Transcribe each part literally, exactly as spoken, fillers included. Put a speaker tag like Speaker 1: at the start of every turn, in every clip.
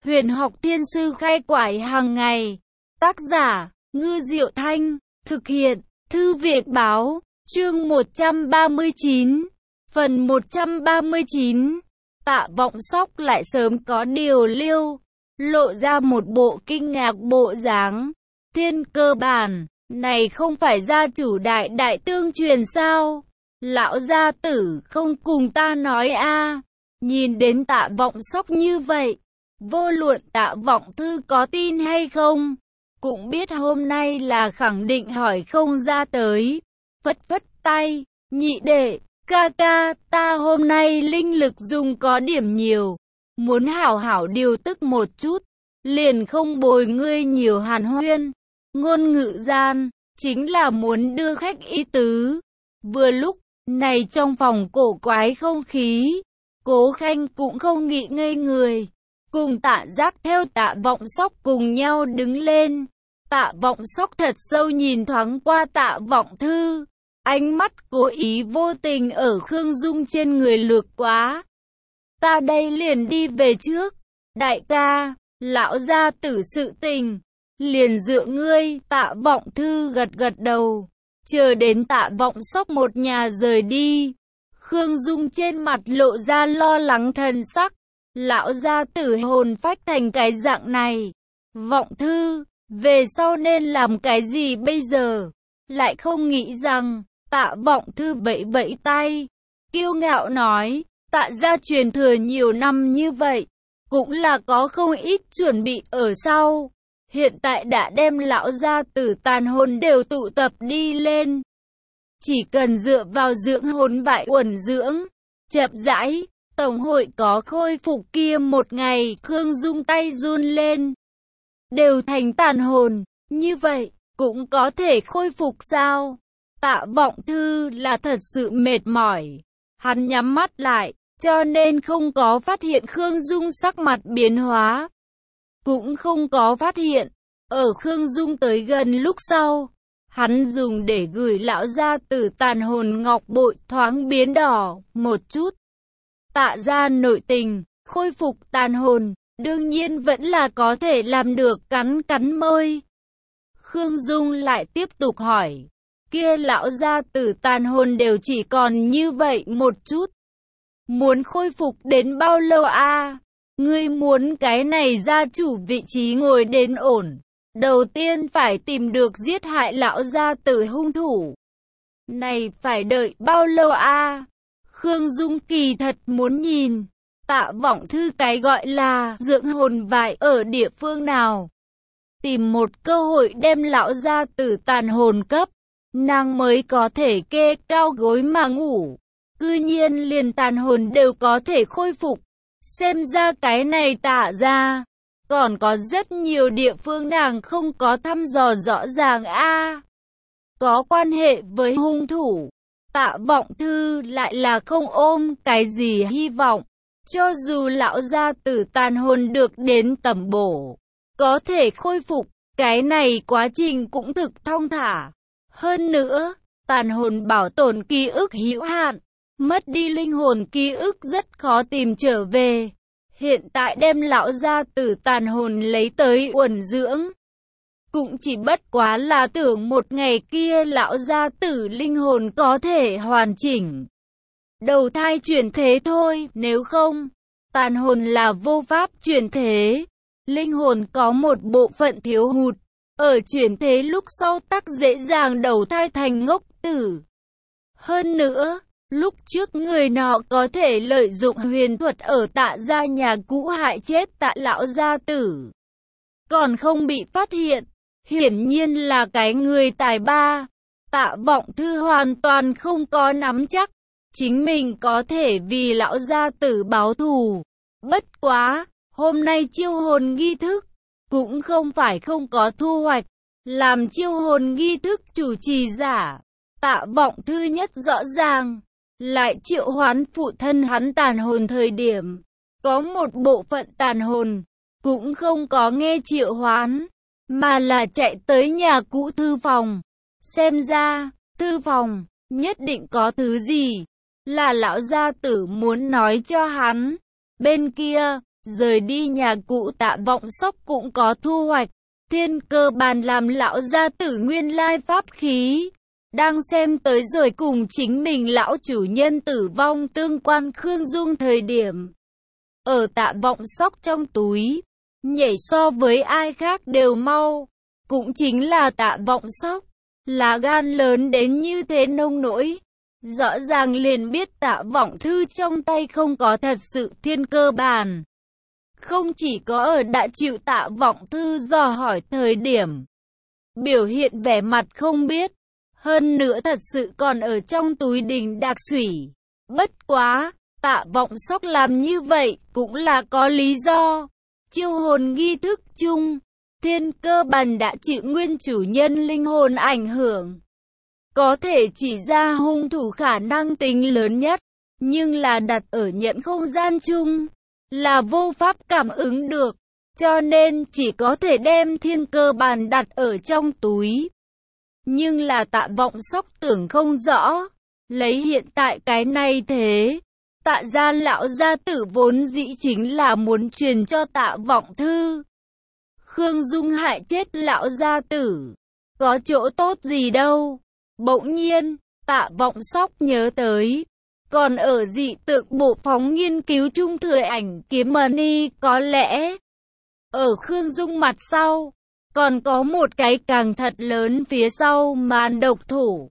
Speaker 1: Huyền học thiên sư khai quải hàng ngày. Tác giả, Ngư Diệu Thanh. Thực hiện, Thư viện Báo. Chương một trăm ba mươi chín. Phần một trăm ba mươi chín. Tạ Vọng Sóc lại sớm có điều liêu, lộ ra một bộ kinh ngạc bộ dáng. Thiên cơ bản, này không phải gia chủ đại đại tương truyền sao? Lão gia tử không cùng ta nói a. Nhìn đến Tạ Vọng Sóc như vậy, vô luận Tạ Vọng Thư có tin hay không, cũng biết hôm nay là khẳng định hỏi không ra tới. Phất phất tay, nhị đệ, ca ca, ta hôm nay linh lực dùng có điểm nhiều, muốn hảo hảo điều tức một chút, liền không bồi ngươi nhiều hàn huyên. Ngôn ngữ gian, chính là muốn đưa khách ý tứ. Vừa lúc, này trong phòng cổ quái không khí, Cố Khanh cũng không nghĩ ngây người, cùng Tạ Giác theo Tạ Vọng Sóc cùng nhau đứng lên. Tạ Vọng Sóc thật sâu nhìn thoáng qua Tạ Vọng Thư, ánh mắt cố ý vô tình ở Khương Dung trên người lướt quá. Ta đây liền đi về trước, đại ca, lão gia tử sự tình, liền dựa ngươi. Tạ Vọng Thư gật gật đầu, chờ đến Tạ Vọng Sóc một nhà rời đi, Khương Dung trên mặt lộ ra lo lắng thần sắc. Lão gia tử hồn phách thành cái dạng này, Vọng Thư, về sau nên làm cái gì bây giờ? Lại không nghĩ rằng, Tạ Vọng Thư vẫy vẫy tay, kiêu ngạo nói, Tạ gia truyền thừa nhiều năm như vậy, cũng là có không ít chuẩn bị ở sau. Hiện tại đã đem lão gia tử tàn hồn đều tụ tập đi lên. Chỉ cần dựa vào dưỡng hồn bại uẩn dưỡng, chậm rãi, tổng hội có khôi phục kia một ngày. Khương Dung tay run lên, đều thành tàn hồn, như vậy, cũng có thể khôi phục sao? Tạ Vọng Thư là thật sự mệt mỏi, hắn nhắm mắt lại, cho nên không có phát hiện Khương Dung sắc mặt biến hóa, cũng không có phát hiện, ở Khương Dung tới gần lúc sau, hắn dùng để gửi lão gia tử tàn hồn ngọc bội thoáng biến đỏ một chút. Tạ gia nội tình, khôi phục tàn hồn, đương nhiên vẫn là có thể làm được. Cắn cắn môi, Khương Dung lại tiếp tục hỏi, kia lão gia tử tàn hồn đều chỉ còn như vậy một chút, muốn khôi phục đến bao lâu a? Ngươi muốn cái này gia chủ vị trí ngồi đến ổn, đầu tiên phải tìm được giết hại lão gia tử hung thủ. Này phải đợi bao lâu a? Khương Dung kỳ thật muốn nhìn, Tạ Vọng Thư cái gọi là dưỡng hồn vải ở địa phương nào. Tìm một cơ hội đem lão gia tử tàn hồn cấp, nàng mới có thể kê cao gối mà ngủ. Cư nhiên liền tàn hồn đều có thể khôi phục. Xem ra cái này Tạ gia còn có rất nhiều địa phương nàng không có thăm dò rõ ràng a. Có quan hệ với hung thủ, Tạ Vọng Thư lại là không ôm cái gì hy vọng. Cho dù lão gia tử tàn hồn được đến tầm bổ, có thể khôi phục, cái này quá trình cũng thực thong thả. Hơn nữa, tàn hồn bảo tồn ký ức hữu hạn, mất đi linh hồn ký ức rất khó tìm trở về. Hiện tại đem lão gia tử tàn hồn lấy tới uẩn dưỡng, cũng chỉ bất quá là tưởng một ngày kia lão gia tử linh hồn có thể hoàn chỉnh, đầu thai chuyển thế thôi. Nếu không, tàn hồn là vô pháp chuyển thế. Linh hồn có một bộ phận thiếu hụt, ở chuyển thế lúc sau tắc dễ dàng đầu thai thành ngốc tử. Hơn nữa, lúc trước người nọ có thể lợi dụng huyền thuật ở Tạ gia nhà cũ hại chết Tạ lão gia tử, còn không bị phát hiện, hiển nhiên là cái người tài ba. Tạ Vọng Thư hoàn toàn không có nắm chắc chính mình có thể vì lão gia tử báo thù. Bất quá, hôm nay chiêu hồn nghi thức cũng không phải không có thu hoạch. Làm chiêu hồn nghi thức chủ trì giả, Tạ Vọng Thư nhất rõ ràng, lại triệu hoán phụ thân hắn tàn hồn thời điểm, có một bộ phận tàn hồn cũng không có nghe triệu hoán, mà là chạy tới nhà cũ thư phòng. Xem ra, thư phòng nhất định có thứ gì là lão gia tử muốn nói cho hắn. Bên kia, Rời đi nhà cụ Tạ Vọng Sóc cũng có thu hoạch. Thiên Cơ Bàn làm lão gia tử nguyên lai pháp khí. Đang xem tới rồi cùng chính mình lão chủ nhân tử vong tương quan Khương Dung thời điểm. Ở Tạ Vọng Sóc trong túi, nhảy so với ai khác đều mau. Cũng chính là Tạ Vọng Sóc, là gan lớn đến như thế nông nỗi. Rõ ràng liền biết Tạ Vọng Thư trong tay không có thật sự Thiên Cơ Bàn. Không chỉ có ở đã chịu Tạ Vọng Thư dò hỏi thời điểm, biểu hiện vẻ mặt không biết, hơn nữa thật sự còn ở trong túi đình đạc sủy. Bất quá, Tạ Vọng Sóc làm như vậy cũng là có lý do. Chiêu hồn nghi thức chung, Thiên Cơ Bàn đã chịu nguyên chủ nhân linh hồn ảnh hưởng. Có thể chỉ ra hung thủ khả năng tính lớn nhất, nhưng là đặt ở nhận không gian chung, là vô pháp cảm ứng được, cho nên chỉ có thể đem Thiên Cơ Bàn đặt ở trong túi. Nhưng là Tạ Vọng Sóc tưởng không rõ, lấy hiện tại cái này thế, Tạ gia lão gia tử vốn dĩ chính là muốn truyền cho Tạ Vọng Thư. Khương Dung hại chết lão gia tử, có chỗ tốt gì đâu. Bỗng nhiên, Tạ Vọng Sóc nhớ tới, còn ở dị tượng bộ phóng nghiên cứu chung thời ảnh kiếm money có lẽ. Ở Khương Dung mặt sau, còn có một cái càng thật lớn phía sau màn độc thủ.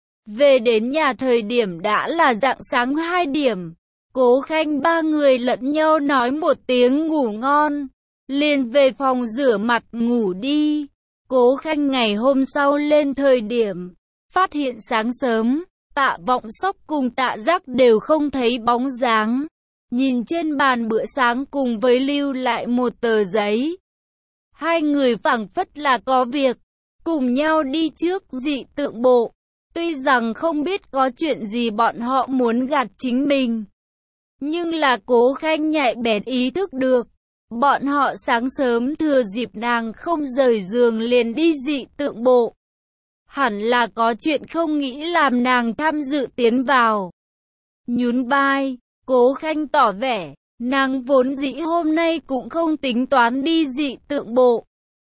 Speaker 1: Về đến nhà thời điểm đã là rạng sáng hai điểm, Cố Khanh ba người lẫn nhau nói một tiếng ngủ ngon, liền về phòng rửa mặt ngủ đi. Cố Khanh ngày hôm sau lên thời điểm, phát hiện sáng sớm, Tạ Vọng Sóc cùng Tạ Giác đều không thấy bóng dáng. Nhìn trên bàn bữa sáng cùng với lưu lại một tờ giấy. Hai người phảng phất là có việc, cùng nhau đi trước dị tượng bộ. Tuy rằng không biết có chuyện gì bọn họ muốn gạt chính mình, nhưng là Cố Khanh nhạy bén ý thức được. Bọn họ sáng sớm thừa dịp nàng không rời giường liền đi dị tượng bộ. Hẳn là có chuyện không nghĩ làm nàng tham dự tiến vào. Nhún vai, Cố Khanh tỏ vẻ, nàng vốn dĩ hôm nay cũng không tính toán đi dị tượng bộ.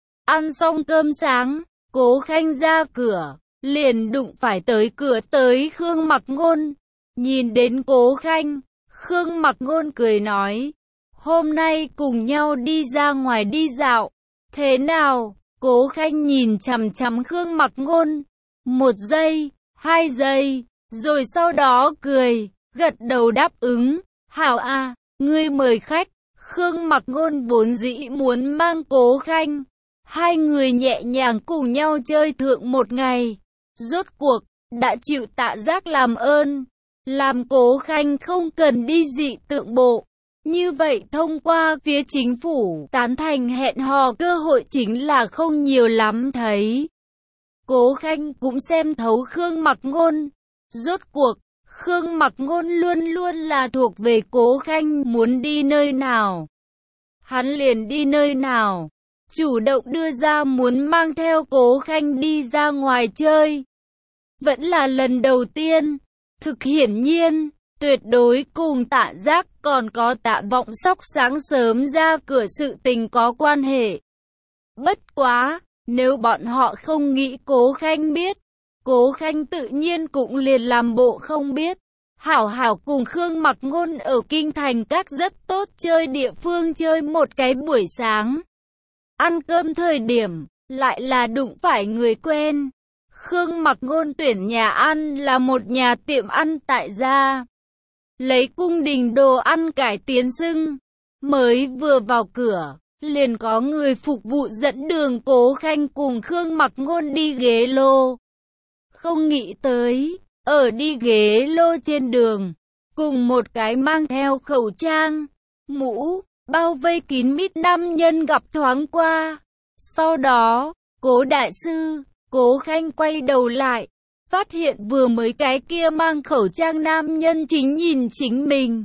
Speaker 1: Ăn xong cơm sáng, Cố Khanh ra cửa, liền đụng phải tới cửa tới Khương Mặc Ngôn. Nhìn đến Cố Khanh, Khương Mặc Ngôn cười nói, hôm nay cùng nhau đi ra ngoài đi dạo. Thế nào? Cố Khanh nhìn chằm chằm Khương Mặc Ngôn, một giây, hai giây, rồi sau đó cười, gật đầu đáp ứng. Hảo a, ngươi mời khách. Khương Mặc Ngôn vốn dĩ muốn mang Cố Khanh, hai người nhẹ nhàng cùng nhau chơi thượng một ngày. Rốt cuộc, đã chịu Tạ Giác làm ơn, làm Cố Khanh không cần đi dị tượng bộ. Như vậy thông qua phía chính phủ tán thành hẹn hò cơ hội chính là không nhiều lắm thấy. Cố Khanh cũng xem thấu Khương Mặc Ngôn. Rốt cuộc, Khương Mặc Ngôn luôn luôn là thuộc về Cố Khanh muốn đi nơi nào, hắn liền đi nơi nào. Chủ động đưa ra muốn mang theo Cố Khanh đi ra ngoài chơi. Vẫn là lần đầu tiên. Thực hiển nhiên, tuyệt đối cùng Tạ Giác còn có Tạ Vọng Sóc sáng sớm ra cửa sự tình có quan hệ. Bất quá, nếu bọn họ không nghĩ Cố Khanh biết, Cố Khanh tự nhiên cũng liền làm bộ không biết. Hảo hảo cùng Khương Mặc Ngôn ở kinh thành các rất tốt chơi địa phương chơi một cái buổi sáng. Ăn cơm thời điểm, lại là đụng phải người quen. Khương Mặc Ngôn tuyển nhà ăn là một nhà tiệm ăn tại gia. Lấy cung đình đồ ăn cải tiến xưng. Mới vừa vào cửa, liền có người phục vụ dẫn đường Cố Khanh cùng Khương Mặc Ngôn đi ghế lô. Không nghĩ tới, ở đi ghế lô trên đường, cùng một cái mang theo khẩu trang, mũ, bao vây kín mít nam nhân gặp thoáng qua. Sau đó, Cố đại sư, Cố Khanh quay đầu lại, phát hiện vừa mới cái kia mang khẩu trang nam nhân chính nhìn chính mình.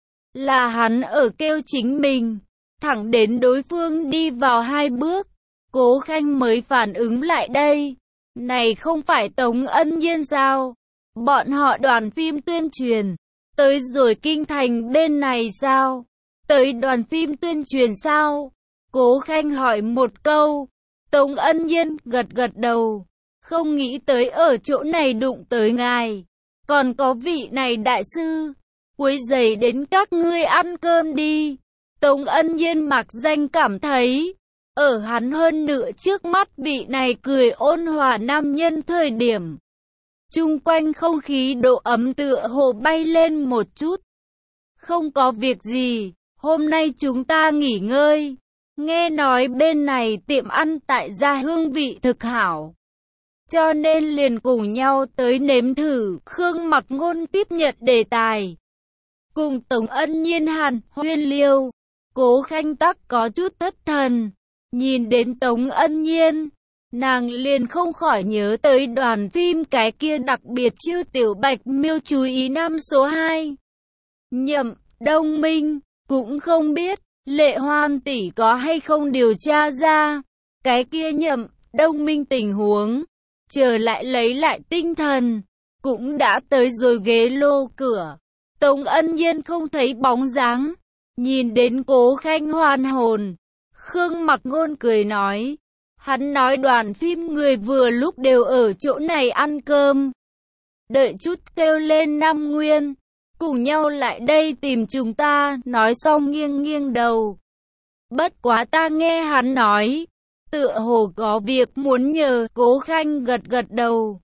Speaker 1: Là hắn ở kêu chính mình, thẳng đến đối phương đi vào hai bước, Cố Khanh mới phản ứng lại đây. Này không phải Tống Ân Nhiên sao? Bọn họ đoàn phim tuyên truyền, tới rồi kinh thành bên này sao? Tới đoàn phim tuyên truyền sao? Cố Khanh hỏi một câu. Tống Ân Nhiên gật gật đầu. Không nghĩ tới ở chỗ này đụng tới ngài. Còn có vị này đại sư. Quấy rầy đến các ngươi ăn cơm đi. Tống Ân Nhiên mặc danh cảm thấy. Ở hắn hơn nữa trước mắt vị này cười ôn hòa nam nhân thời điểm. Chung quanh không khí độ ấm tựa hồ bay lên một chút. Không có việc gì, hôm nay chúng ta nghỉ ngơi. Nghe nói bên này tiệm ăn tại gia hương vị thực hảo. Cho nên liền cùng nhau tới nếm thử. Khương Mặc Ngôn tiếp nhận đề tài. Cùng Tống Ân Nhiên hàn huyên liêu. Cố Khanh Tắc có chút thất thần. Nhìn đến Tống Ân Nhiên, nàng liền không khỏi nhớ tới đoàn phim cái kia đặc biệt Chư Tiểu Bạch Miêu chú ý năm số hai. Nhậm, Đông Minh, cũng không biết, Lệ Hoan tỷ có hay không điều tra ra, cái kia Nhậm, Đông Minh tình huống. Trở lại lấy lại tinh thần, cũng đã tới rồi ghế lô cửa. Tống Ân Nhiên không thấy bóng dáng, nhìn đến Cố Khanh hoàn hồn. Khương Mặc Ngôn cười nói, hắn nói đoàn phim người vừa lúc đều ở chỗ này ăn cơm. Đợi chút kêu lên Nam Nguyên, cùng nhau lại đây tìm chúng ta, nói xong nghiêng nghiêng đầu. Bất quá ta nghe hắn nói, tựa hồ có việc muốn nhờ. Cố Khanh gật gật đầu.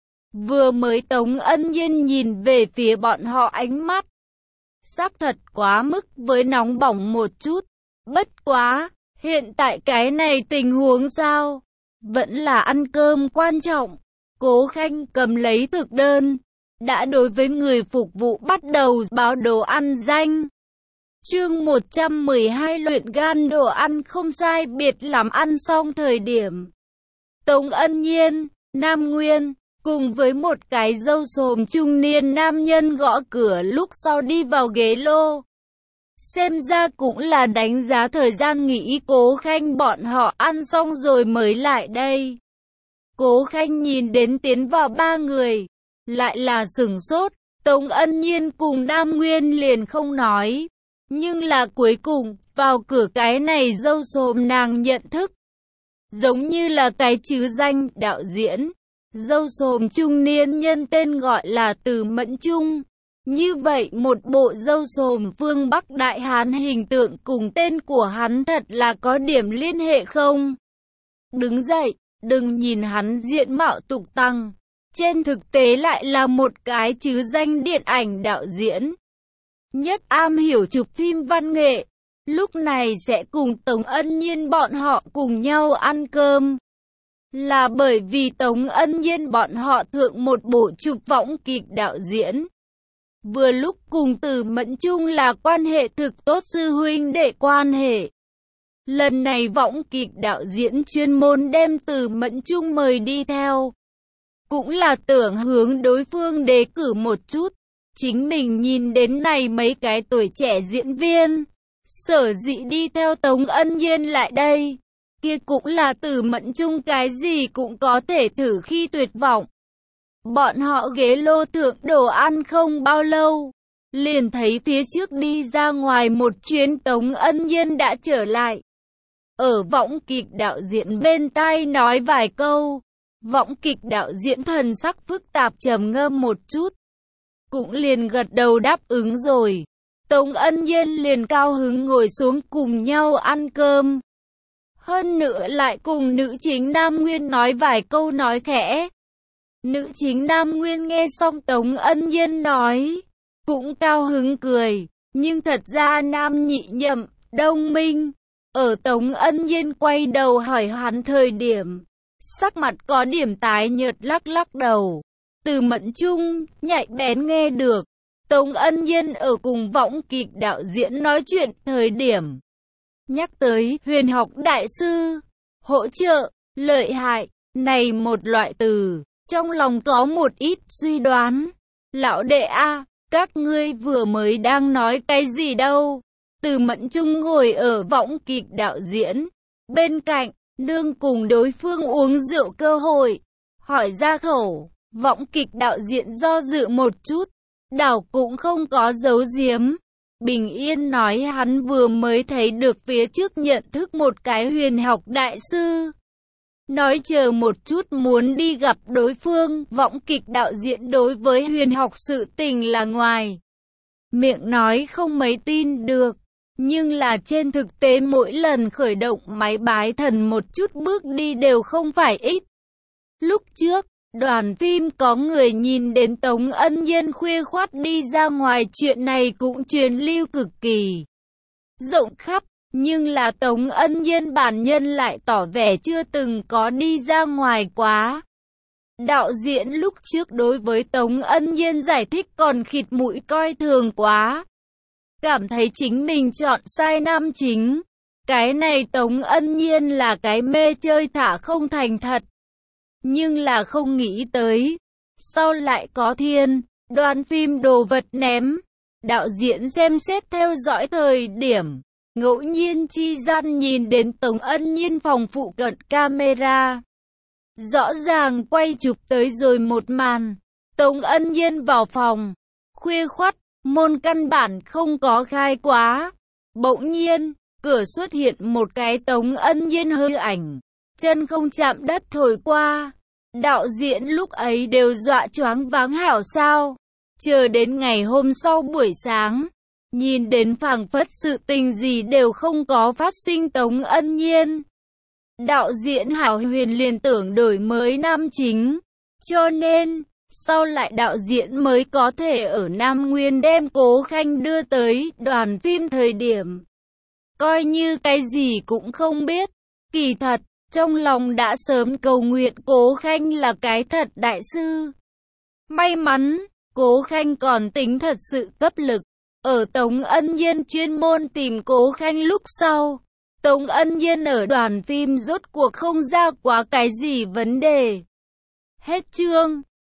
Speaker 1: Vừa mới Tống Ân Nhiên nhìn về phía bọn họ ánh mắt. Sắc thật quá mức với nóng bỏng một chút. Bất quá, hiện tại cái này tình huống sao? Vẫn là ăn cơm quan trọng. Cố Khanh cầm lấy thực đơn. Đã đối với người phục vụ bắt đầu báo đồ ăn danh. Chương một trăm mười hai luyện gan đồ ăn không sai biệt lắm ăn xong thời điểm. Tống Ân Nhiên, Nam Nguyên, cùng với một cái râu xồm trung niên nam nhân gõ cửa lúc sau đi vào ghế lô. Xem ra cũng là đánh giá thời gian nghỉ. Cố Khanh bọn họ ăn xong rồi mới lại đây. Cố Khanh nhìn đến tiến vào ba người, lại là sửng sốt. Tống Ân Nhiên cùng Nam Nguyên liền không nói. Nhưng là cuối cùng, vào cửa cái này râu xồm nàng nhận thức. Giống như là cái chứ danh đạo diễn. Râu xồm trung niên nhân tên gọi là Từ Mẫn Trung. Như vậy một bộ râu xồm phương Bắc Đại Hán hình tượng cùng tên của hắn thật là có điểm liên hệ không? Đứng dậy, đừng nhìn hắn diện mạo tục tằng. Trên thực tế lại là một cái chứ danh điện ảnh đạo diễn. Nhất am hiểu chụp phim văn nghệ. Lúc này sẽ cùng Tống Ân Nhiên bọn họ cùng nhau ăn cơm. Là bởi vì Tống Ân Nhiên bọn họ thượng một bộ chụp võng kịch đạo diễn. Vừa lúc cùng Từ Mẫn Trung là quan hệ thực tốt sư huynh đệ quan hệ. Lần này võng kịch đạo diễn chuyên môn đem Từ Mẫn Trung mời đi theo. Cũng là tưởng hướng đối phương đề cử một chút. Chính mình nhìn đến này mấy cái tuổi trẻ diễn viên. Sở dĩ đi theo Tống Ân Nhiên lại đây. Kia cũng là Từ Mẫn Trung cái gì cũng có thể thử khi tuyệt vọng. Bọn họ ghế lô thượng đồ ăn không bao lâu. Liền thấy phía trước đi ra ngoài một chuyến Tống Ân Nhiên đã trở lại. Ở võng kịch đạo diễn bên tai nói vài câu. Võng kịch đạo diễn thần sắc phức tạp trầm ngâm một chút. Cũng liền gật đầu đáp ứng rồi. Tống Ân Nhiên liền cao hứng ngồi xuống cùng nhau ăn cơm. Hơn nữa lại cùng nữ chính Nam Nguyên nói vài câu nói khẽ. Nữ chính Nam Nguyên nghe xong Tống Ân Nhiên nói, cũng cao hứng cười. Nhưng thật ra Nam Nhị Nhậm, Đông Minh, ở Tống Ân Nhiên quay đầu hỏi hắn thời điểm, sắc mặt có điểm tái nhợt lắc lắc đầu. Từ Mẫn Trung, nhạy bén nghe được. Tống Ân Nhiên ở cùng võng kịch đạo diễn nói chuyện thời điểm. Nhắc tới huyền học đại sư, hỗ trợ, lợi hại, này một loại từ. Trong lòng có một ít suy đoán. Lão đệ a, các ngươi vừa mới đang nói cái gì đâu? Từ Mẫn Trung ngồi ở võng kịch đạo diễn. Bên cạnh, đương cùng đối phương uống rượu cơ hội. Hỏi ra khẩu, võng kịch đạo diễn do dự một chút. Đảo cũng không có giấu giếm. Bình Yên nói hắn vừa mới thấy được phía trước nhận thức một cái huyền học đại sư. Nói chờ một chút muốn đi gặp đối phương, võng kịch đạo diễn đối với huyền học sự tình là ngoài miệng nói không mấy tin được. Nhưng là trên thực tế mỗi lần khởi động máy bái thần một chút bước đi đều không phải ít. Lúc trước, đoàn phim có người nhìn đến Tống Ân Nhiên khuya khoắt đi ra ngoài, chuyện này cũng truyền lưu cực kỳ rộng khắp. Nhưng là Tống Ân Nhiên bản nhân lại tỏ vẻ chưa từng có đi ra ngoài quá. Đạo diễn lúc trước đối với Tống Ân Nhiên giải thích còn khịt mũi coi thường quá. Cảm thấy chính mình chọn sai nam chính. Cái này Tống Ân Nhiên là cái mê chơi thả không thành thật. Nhưng là không nghĩ tới. Sau lại có thiên, đoàn phim đồ vật ném. Đạo diễn xem xét theo dõi thời điểm. Ngẫu nhiên chi gian nhìn đến Tống Ân Nhiên phòng phụ cận camera. Rõ ràng quay chụp tới rồi một màn. Tống Ân Nhiên vào phòng. Khuya khoắt, môn căn bản không có khai quá. Bỗng nhiên, cửa xuất hiện một cái Tống Ân Nhiên hư ảnh. Chân không chạm đất thổi qua. Đạo diễn lúc ấy đều dọa choáng váng hảo sao. Chờ đến ngày hôm sau buổi sáng. Nhìn đến phảng phất sự tình gì đều không có phát sinh Tống Ân Nhiên. Đạo diễn Hảo Huyền liền tưởng đổi mới nam chính. Cho nên, sau lại đạo diễn mới có thể ở Nam Nguyên đem Cố Khanh đưa tới đoàn phim thời điểm. Coi như cái gì cũng không biết. Kỳ thật, trong lòng đã sớm cầu nguyện Cố Khanh là cái thật đại sư. May mắn, Cố Khanh còn tính thật sự cấp lực. Ở Tống Ân Nhiên chuyên môn tìm Cố Khanh lúc sau, Tống Ân Nhiên ở đoàn phim rốt cuộc không ra quá cái gì vấn đề. Hết chương.